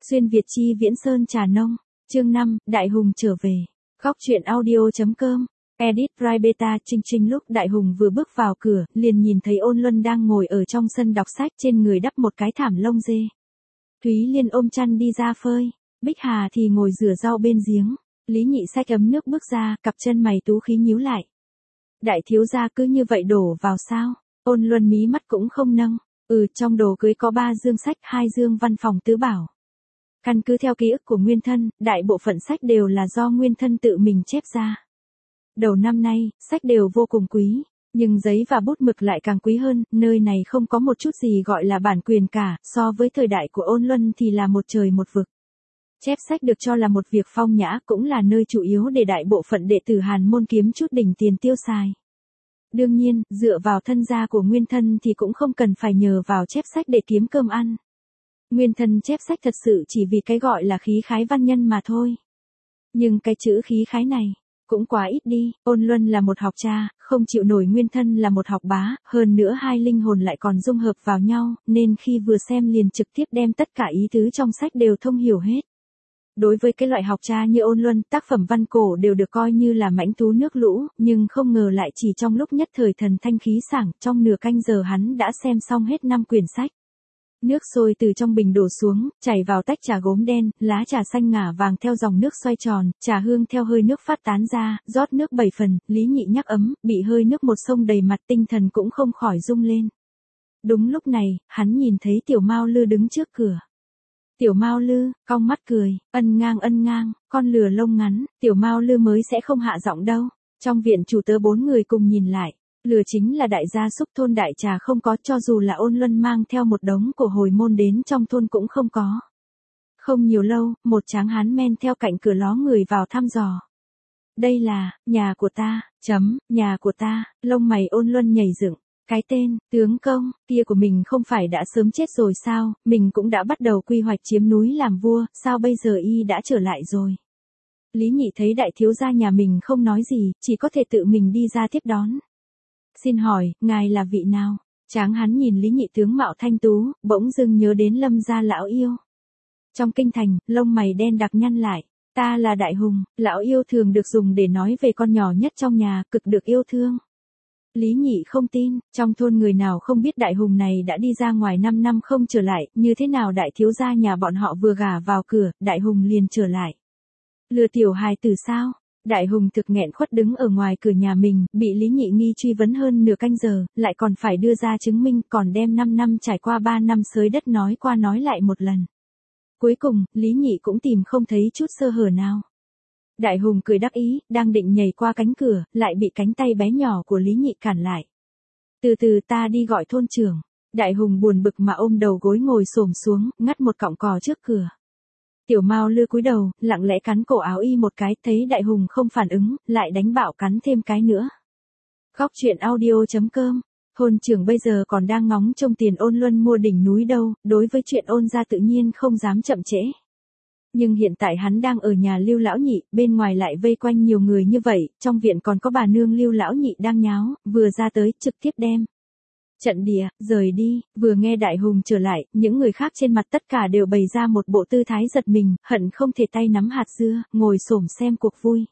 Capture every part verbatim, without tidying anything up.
Xuyên Việt chi Viễn Sơn Trà Nông, chương năm, Đại Hùng trở về. Góc truyện audio.com, edit Privata. Trinh Trinh lúc Đại Hùng vừa bước vào cửa, liền nhìn thấy Ôn Luân đang ngồi ở trong sân đọc sách, trên người đắp một cái thảm lông dê. Thúy Liên ôm chăn đi ra phơi, Bích Hà thì ngồi rửa rau bên giếng. Lý Nhị xách ấm nước bước ra, cặp chân mày tú khí nhíu lại. Đại thiếu gia cứ như vậy đổ vào sao? Ôn Luân mí mắt cũng không nâng. Ừ, trong đồ cưới có ba dương sách, hai dương văn phòng tứ bảo. Căn cứ theo ký ức của Nguyên Thân, đại bộ phận sách đều là do Nguyên Thân tự mình chép ra. Đầu năm nay, sách đều vô cùng quý, nhưng giấy và bút mực lại càng quý hơn, nơi này không có một chút gì gọi là bản quyền cả, so với thời đại của Ôn Luân thì là một trời một vực. Chép sách được cho là một việc phong nhã, cũng là nơi chủ yếu để đại bộ phận đệ tử Hàn môn kiếm chút đỉnh tiền tiêu xài. Đương nhiên, dựa vào thân gia của Nguyên Thân thì cũng không cần phải nhờ vào chép sách để kiếm cơm ăn. Nguyên Thân chép sách thật sự chỉ vì cái gọi là khí khái văn nhân mà thôi. Nhưng cái chữ khí khái này cũng quá ít đi. Ôn Luân là một học cha, không chịu nổi Nguyên Thân là một học bá, hơn nữa hai linh hồn lại còn dung hợp vào nhau, nên khi vừa xem liền trực tiếp đem tất cả ý tứ trong sách đều thông hiểu hết. Đối với cái loại học cha như Ôn Luân, tác phẩm văn cổ đều được coi như là mãnh thú nước lũ, nhưng không ngờ lại chỉ trong lúc nhất thời thần thanh khí sảng, trong nửa canh giờ hắn đã xem xong hết năm quyển sách. Nước sôi từ trong bình đổ xuống, chảy vào tách trà gốm đen, lá trà xanh ngả vàng theo dòng nước xoay tròn, trà hương theo hơi nước phát tán ra, rót nước bảy phần, Lý Nhị nhắc ấm, bị hơi nước một sông đầy mặt, tinh thần cũng không khỏi rung lên. Đúng lúc này, hắn nhìn thấy Tiểu Mao Lư đứng trước cửa. Tiểu Mao Lư, cong mắt cười, ân ngang ân ngang, con lừa lông ngắn, Tiểu Mao Lư mới sẽ không hạ giọng đâu. Trong viện chủ tớ bốn người cùng nhìn lại. Lừa chính là đại gia súc thôn Đại Trà không có, cho dù là Ôn Luân mang theo một đống của hồi môn đến trong thôn cũng không có. Không nhiều lâu, một tráng hán men theo cạnh cửa ló người vào thăm dò. Đây là, nhà của ta, chấm, nhà của ta, lông mày Ôn Luân nhảy dựng. Cái tên, tướng công, kia của mình không phải đã sớm chết rồi sao, mình cũng đã bắt đầu quy hoạch chiếm núi làm vua, sao bây giờ y đã trở lại rồi. Lý Nhị thấy đại thiếu gia nhà mình không nói gì, chỉ có thể tự mình đi ra tiếp đón. Xin hỏi, ngài là vị nào? Tráng hắn nhìn Lý Nhị tướng mạo thanh tú, bỗng dưng nhớ đến Lâm gia lão yêu. Trong kinh thành, lông mày đen đặc nhăn lại. Ta là Đại Hùng, lão yêu thường được dùng để nói về con nhỏ nhất trong nhà, cực được yêu thương. Lý Nhị không tin, trong thôn người nào không biết Đại Hùng này đã đi ra ngoài năm năm không trở lại, như thế nào đại thiếu gia nhà bọn họ vừa gả vào cửa, Đại Hùng liền trở lại. Lừa tiểu hài tử sao? Đại Hùng thực nghẹn khuất đứng ở ngoài cửa nhà mình, bị Lý Nhị nghi truy vấn hơn nửa canh giờ, lại còn phải đưa ra chứng minh, còn đem năm năm trải qua ba năm xới đất nói qua nói lại một lần. Cuối cùng, Lý Nhị cũng tìm không thấy chút sơ hở nào. Đại Hùng cười đắc ý, đang định nhảy qua cánh cửa, lại bị cánh tay bé nhỏ của Lý Nhị cản lại. Từ từ ta đi gọi thôn trưởng. Đại Hùng buồn bực mà ôm đầu gối ngồi xổm xuống, ngắt một cọng cỏ trước cửa. Tiểu Mao Lư cúi đầu, lặng lẽ cắn cổ áo y một cái, thấy Đại Hùng không phản ứng, lại đánh bạo cắn thêm cái nữa. Góc truyện audio.com, thôn trưởng bây giờ còn đang ngóng trông tiền Ôn Luân mua đỉnh núi đâu, đối với chuyện Ôn gia tự nhiên không dám chậm trễ. Nhưng hiện tại hắn đang ở nhà Lưu lão nhị, bên ngoài lại vây quanh nhiều người như vậy, trong viện còn có bà nương Lưu lão nhị đang nháo, vừa ra tới, trực tiếp đem trận địa, rời đi. Vừa nghe Đại Hùng trở lại, những người khác trên mặt tất cả đều bày ra một bộ tư thái giật mình, hận không thể tay nắm hạt dưa, ngồi xổm xem cuộc vui.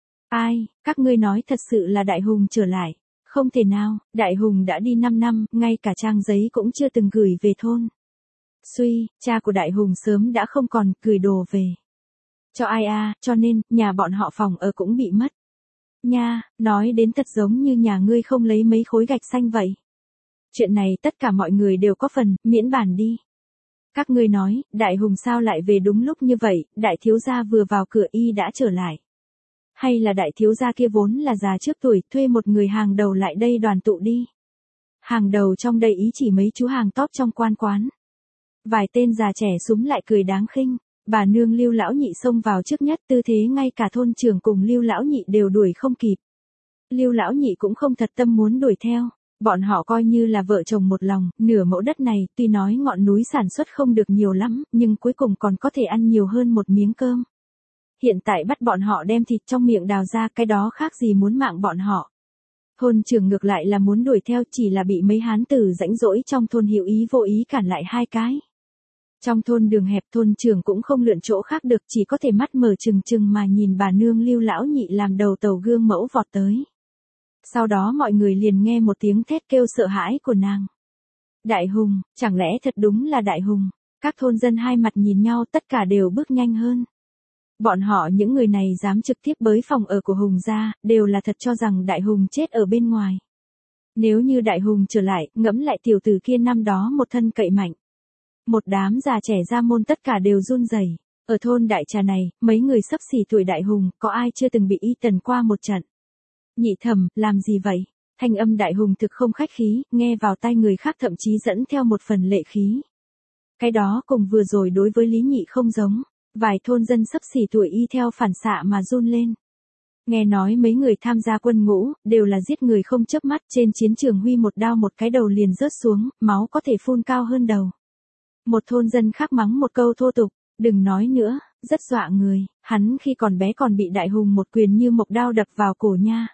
Ai, các ngươi nói thật sự là Đại Hùng trở lại? Không thể nào, Đại Hùng đã đi năm năm, ngay cả trang giấy cũng chưa từng gửi về thôn. Suy, cha của Đại Hùng sớm đã không còn gửi đồ về cho ai à, cho nên, nhà bọn họ phòng ở cũng bị mất. Nha, nói đến thật giống như nhà ngươi không lấy mấy khối gạch xanh vậy. Chuyện này tất cả mọi người đều có phần, miễn bàn đi. Các ngươi nói, Đại Hùng sao lại về đúng lúc như vậy, đại thiếu gia vừa vào cửa y đã trở lại. Hay là đại thiếu gia kia vốn là già trước tuổi, thuê một người hàng đầu lại đây đoàn tụ đi. Hàng đầu trong đây ý chỉ mấy chú hàng top trong quan quán. Vài tên già trẻ súm lại cười đáng khinh, bà nương Lưu lão nhị xông vào trước nhất, tư thế ngay cả thôn trưởng cùng Lưu lão nhị đều đuổi không kịp. Lưu lão nhị cũng không thật tâm muốn đuổi theo, bọn họ coi như là vợ chồng một lòng, nửa mẫu đất này, tuy nói ngọn núi sản xuất không được nhiều lắm, nhưng cuối cùng còn có thể ăn nhiều hơn một miếng cơm. Hiện tại bắt bọn họ đem thịt trong miệng đào ra, cái đó khác gì muốn mạng bọn họ. Thôn trưởng ngược lại là muốn đuổi theo, chỉ là bị mấy hán tử rãnh rỗi trong thôn hữu ý vô ý cản lại hai cái. Trong thôn đường hẹp, thôn trưởng cũng không lượn chỗ khác được, chỉ có thể mắt mở trừng trừng mà nhìn bà nương Lưu lão nhị làm đầu tàu gương mẫu vọt tới. Sau đó mọi người liền nghe một tiếng thét kêu sợ hãi của nàng. Đại Hùng, chẳng lẽ thật đúng là Đại Hùng? Các thôn dân hai mặt nhìn nhau, tất cả đều bước nhanh hơn. Bọn họ những người này dám trực tiếp bới phòng ở của Hùng gia, đều là thật cho rằng Đại Hùng chết ở bên ngoài. Nếu như Đại Hùng trở lại, ngẫm lại tiểu tử kia năm đó một thân cậy mạnh. Một đám già trẻ ra môn tất cả đều run rẩy. Ở thôn Đại Trà này, mấy người xấp xỉ tuổi Đại Hùng, có ai chưa từng bị y tần qua một trận? Nhị thẩm, làm gì vậy? Thanh âm Đại Hùng thực không khách khí, nghe vào tai người khác thậm chí dẫn theo một phần lệ khí. Cái đó cùng vừa rồi đối với Lý Nhị không giống. Vài thôn dân xấp xỉ tuổi y theo phản xạ mà run lên. Nghe nói mấy người tham gia quân ngũ, đều là giết người không chớp mắt, trên chiến trường huy một đao một cái đầu liền rớt xuống, máu có thể phun cao hơn đầu. Một thôn dân khác mắng một câu thô tục, đừng nói nữa, rất dọa người, hắn khi còn bé còn bị Đại Hùng một quyền như mộc đao đập vào cổ nha.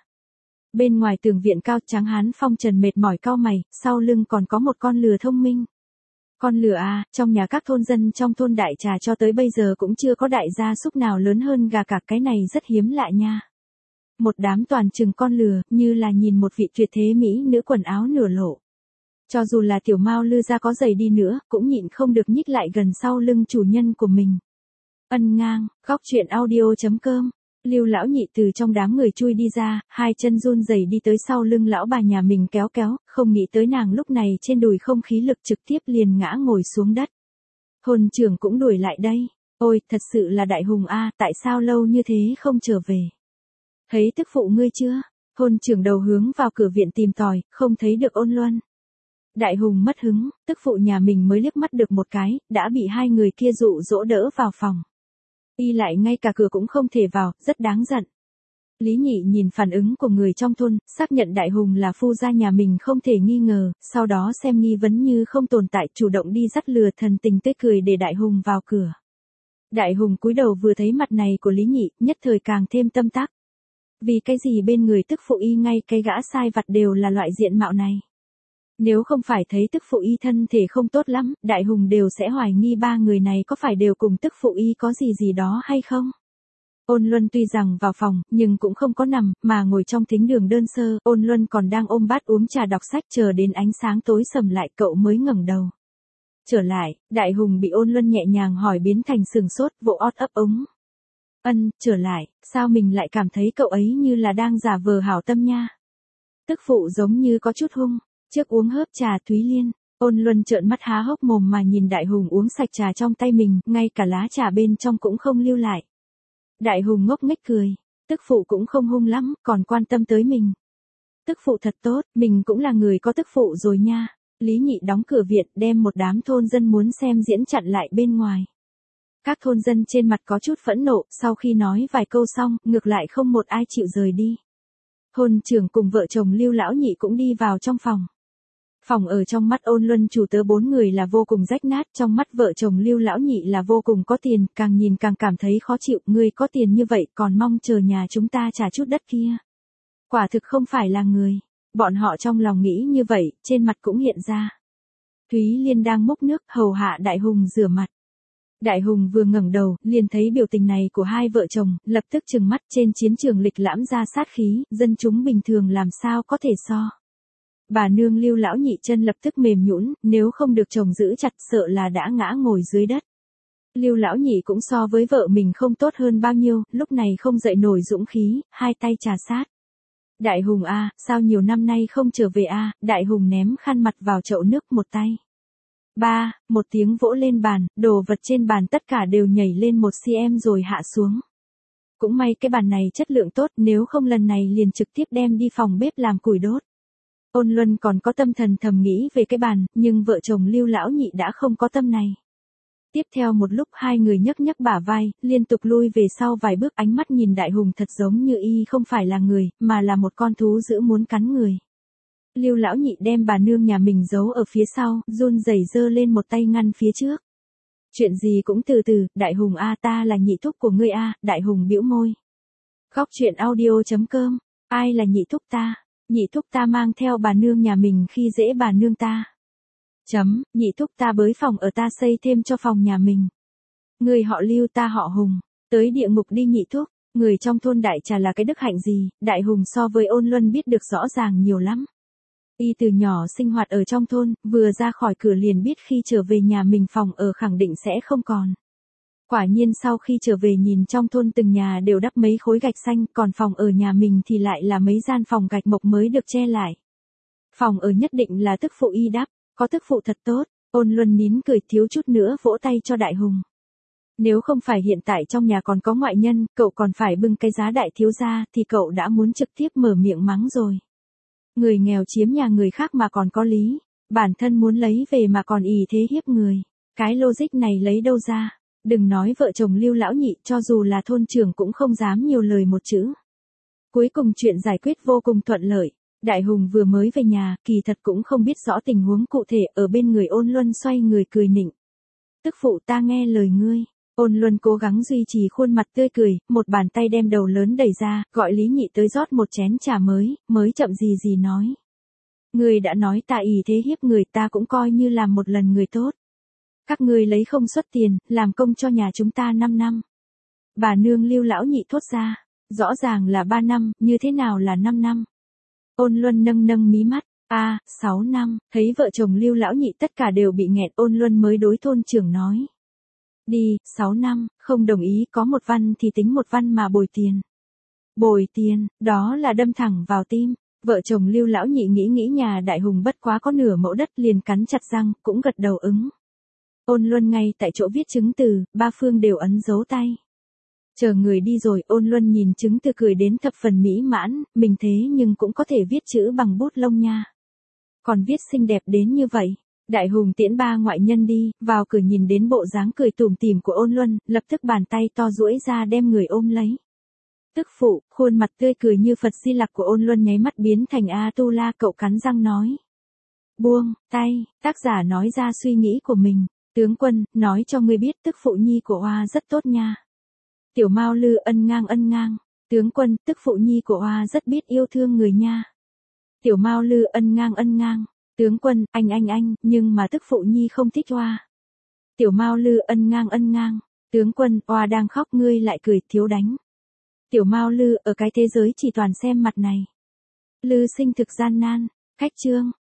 Bên ngoài tường viện cao trắng hán phong trần mệt mỏi cau mày, sau lưng còn có một con lừa thông minh. Con lừa à, trong nhà các thôn dân trong thôn Đại Trà cho tới bây giờ cũng chưa có đại gia súc nào lớn hơn gà cả, cái này rất hiếm lạ nha. Một đám toàn chừng con lừa, như là nhìn một vị tuyệt thế mỹ nữ quần áo nửa lộ. Cho dù là tiểu mao lư ra có giày đi nữa, cũng nhịn không được nhích lại gần sau lưng chủ nhân của mình. Ân ngang, góc truyện audio chấm com. Lưu lão nhị từ trong đám người chui đi ra, hai chân run rẩy đi tới sau lưng lão bà nhà mình kéo kéo, không nghĩ tới nàng lúc này trên đùi không khí lực trực tiếp liền ngã ngồi xuống đất. Thôn trưởng cũng đuổi lại đây. Ôi, thật sự là Đại Hùng a, tại sao lâu như thế không trở về? Thấy tức phụ ngươi chưa? Thôn trưởng đầu hướng vào cửa viện tìm tòi, không thấy được Ôn Luân. Đại Hùng mất hứng, tức phụ nhà mình mới liếc mắt được một cái, đã bị hai người kia dụ dỗ đỡ vào phòng. Y lại ngay cả cửa cũng không thể vào, rất đáng giận. Lý Nhị nhìn phản ứng của người trong thôn, xác nhận Đại Hùng là phu gia nhà mình không thể nghi ngờ, sau đó xem nghi vấn như không tồn tại, chủ động đi dắt lừa thần tình tươi cười để Đại Hùng vào cửa. Đại Hùng cúi đầu vừa thấy mặt này của Lý Nhị, nhất thời càng thêm tâm tác. Vì cái gì bên người tức phụ y ngay cái gã sai vặt đều là loại diện mạo này. Nếu không phải thấy tức phụ y thân thể không tốt lắm, Đại Hùng đều sẽ hoài nghi ba người này có phải đều cùng tức phụ y có gì gì đó hay không. Ôn Luân tuy rằng vào phòng, nhưng cũng không có nằm, mà ngồi trong thính đường đơn sơ, Ôn Luân còn đang ôm bát uống trà đọc sách, chờ đến ánh sáng tối sầm lại cậu mới ngẩng đầu. Trở lại, Đại Hùng bị Ôn Luân nhẹ nhàng hỏi biến thành sừng sốt, vỗ ót ấp ống. Ân, trở lại, sao mình lại cảm thấy cậu ấy như là đang giả vờ hảo tâm nha. Tức phụ giống như có chút hung. Trước uống hớp trà Thúy Liên, Ôn Luân trợn mắt há hốc mồm mà nhìn Đại Hùng uống sạch trà trong tay mình, ngay cả lá trà bên trong cũng không lưu lại. Đại Hùng ngốc nghếch cười, tức phụ cũng không hung lắm, còn quan tâm tới mình. Tức phụ thật tốt, mình cũng là người có tức phụ rồi nha. Lý Nhị đóng cửa viện, đem một đám thôn dân muốn xem diễn chặn lại bên ngoài. Các thôn dân trên mặt có chút phẫn nộ, sau khi nói vài câu xong, ngược lại không một ai chịu rời đi. Thôn trưởng cùng vợ chồng Lưu lão nhị cũng đi vào trong phòng. Phòng ở trong mắt Ôn Luân chủ tớ bốn người là vô cùng rách nát, trong mắt vợ chồng Lưu lão nhị là vô cùng có tiền, càng nhìn càng cảm thấy khó chịu, người có tiền như vậy còn mong chờ nhà chúng ta trả chút đất kia. Quả thực không phải là người. Bọn họ trong lòng nghĩ như vậy, trên mặt cũng hiện ra. Thúy Liên đang múc nước hầu hạ Đại Hùng rửa mặt. Đại Hùng vừa ngẩng đầu, liền thấy biểu tình này của hai vợ chồng, lập tức trừng mắt, trên chiến trường lịch lãm ra sát khí, dân chúng bình thường làm sao có thể so. Bà nương Lưu lão nhị chân lập tức mềm nhũn, nếu không được chồng giữ chặt sợ là đã ngã ngồi dưới đất. Lưu lão nhị cũng so với vợ mình không tốt hơn bao nhiêu, lúc này không dậy nổi dũng khí, hai tay trà sát. Đại Hùng a, sao nhiều năm nay không trở về a? Đại Hùng ném khăn mặt vào chậu nước một tay. Ba, một tiếng vỗ lên bàn, đồ vật trên bàn tất cả đều nhảy lên một xăng-ti-mét rồi hạ xuống. Cũng may cái bàn này chất lượng tốt, nếu không lần này liền trực tiếp đem đi phòng bếp làm củi đốt. Ôn Luân còn có tâm thần thầm nghĩ về cái bàn, nhưng vợ chồng Lưu lão nhị đã không có tâm này. Tiếp theo một lúc hai người nhấc nhấc bả vai, liên tục lui về sau vài bước, ánh mắt nhìn Đại Hùng thật giống như y không phải là người, mà là một con thú dữ muốn cắn người. Lưu lão nhị đem bà nương nhà mình giấu ở phía sau, run rẩy giơ lên một tay ngăn phía trước. Chuyện gì cũng từ từ, Đại Hùng a, ta là nhị thúc của ngươi a. Đại Hùng bĩu môi. Góc truyện audio chấm com. Ai là nhị thúc ta? Nhị thúc ta mang theo bà nương nhà mình khi dễ bà nương ta. Chấm, nhị thúc ta bới phòng ở ta xây thêm cho phòng nhà mình. Người họ Lưu ta họ Hùng, tới địa ngục đi nhị thúc, người trong thôn Đại Trà là cái đức hạnh gì, Đại Hùng so với Ôn Luân biết được rõ ràng nhiều lắm. Y từ nhỏ sinh hoạt ở trong thôn, vừa ra khỏi cửa liền biết khi trở về nhà mình phòng ở khẳng định sẽ không còn. Quả nhiên sau khi trở về nhìn trong thôn từng nhà đều đắp mấy khối gạch xanh, còn phòng ở nhà mình thì lại là mấy gian phòng gạch mộc mới được che lại. Phòng ở nhất định là tức phụ y đắp, có tức phụ thật tốt, Ôn Luân nín cười thiếu chút nữa vỗ tay cho Đại Hùng. Nếu không phải hiện tại trong nhà còn có ngoại nhân, cậu còn phải bưng cái giá đại thiếu gia thì cậu đã muốn trực tiếp mở miệng mắng rồi. Người nghèo chiếm nhà người khác mà còn có lý, bản thân muốn lấy về mà còn ỷ thế hiếp người. Cái logic này lấy đâu ra? Đừng nói vợ chồng Lưu lão nhị, cho dù là thôn trưởng cũng không dám nhiều lời một chữ. Cuối cùng chuyện giải quyết vô cùng thuận lợi. Đại Hùng vừa mới về nhà, kỳ thật cũng không biết rõ tình huống cụ thể, ở bên người Ôn Luân xoay người cười nịnh. Tức phụ ta nghe lời ngươi. Ôn Luân cố gắng duy trì khuôn mặt tươi cười, một bàn tay đem đầu lớn đẩy ra, gọi Lý Nhị tới rót một chén trà mới, mới chậm gì gì nói. Ngươi đã nói ta ỷ thế hiếp người, ta cũng coi như làm một lần người tốt. Các ngươi lấy không xuất tiền, làm công cho nhà chúng ta năm năm. Bà nương Lưu lão nhị thốt ra, rõ ràng là ba năm, như thế nào là năm năm? Ôn Luân nâng nâng mí mắt, a, à, sáu năm, thấy vợ chồng Lưu lão nhị tất cả đều bị nghẹn, Ôn Luân mới đối thôn trưởng nói. Đi, sáu năm, không đồng ý có một văn thì tính một văn mà bồi tiền. Bồi tiền, đó là đâm thẳng vào tim. Vợ chồng Lưu lão nhị nghĩ nghĩ nhà Đại Hùng bất quá có nửa mẫu đất liền cắn chặt răng, cũng gật đầu ứng. Ôn Luân ngay tại chỗ viết chứng từ, ba phương đều ấn dấu tay. Chờ người đi rồi, Ôn Luân nhìn chứng từ cười đến thập phần mỹ mãn, mình thế nhưng cũng có thể viết chữ bằng bút lông nha. Còn viết xinh đẹp đến như vậy. Đại Hùng tiễn ba ngoại nhân đi, vào cửa nhìn đến bộ dáng cười tủm tỉm của Ôn Luân, lập tức bàn tay to duỗi ra đem người ôm lấy. Tức phụ, khuôn mặt tươi cười như Phật Di Lặc của Ôn Luân nháy mắt biến thành A Tu La, cậu cắn răng nói. Buông tay, tác giả nói ra suy nghĩ của mình. Tướng quân, nói cho ngươi biết tức phụ nhi của Hoa rất tốt nha. Tiểu Mao Lư ân ngang ân ngang. Tướng quân, tức phụ nhi của Hoa rất biết yêu thương người nha. Tiểu Mao Lư ân ngang ân ngang. Tướng quân, anh anh anh, nhưng mà tức phụ nhi không thích Hoa. Tiểu Mao Lư ân ngang ân ngang. Tướng quân, Hoa đang khóc ngươi lại cười, thiếu đánh. Tiểu Mao Lư, ở cái thế giới chỉ toàn xem mặt này. Lư sinh thực gian nan. Khách chương.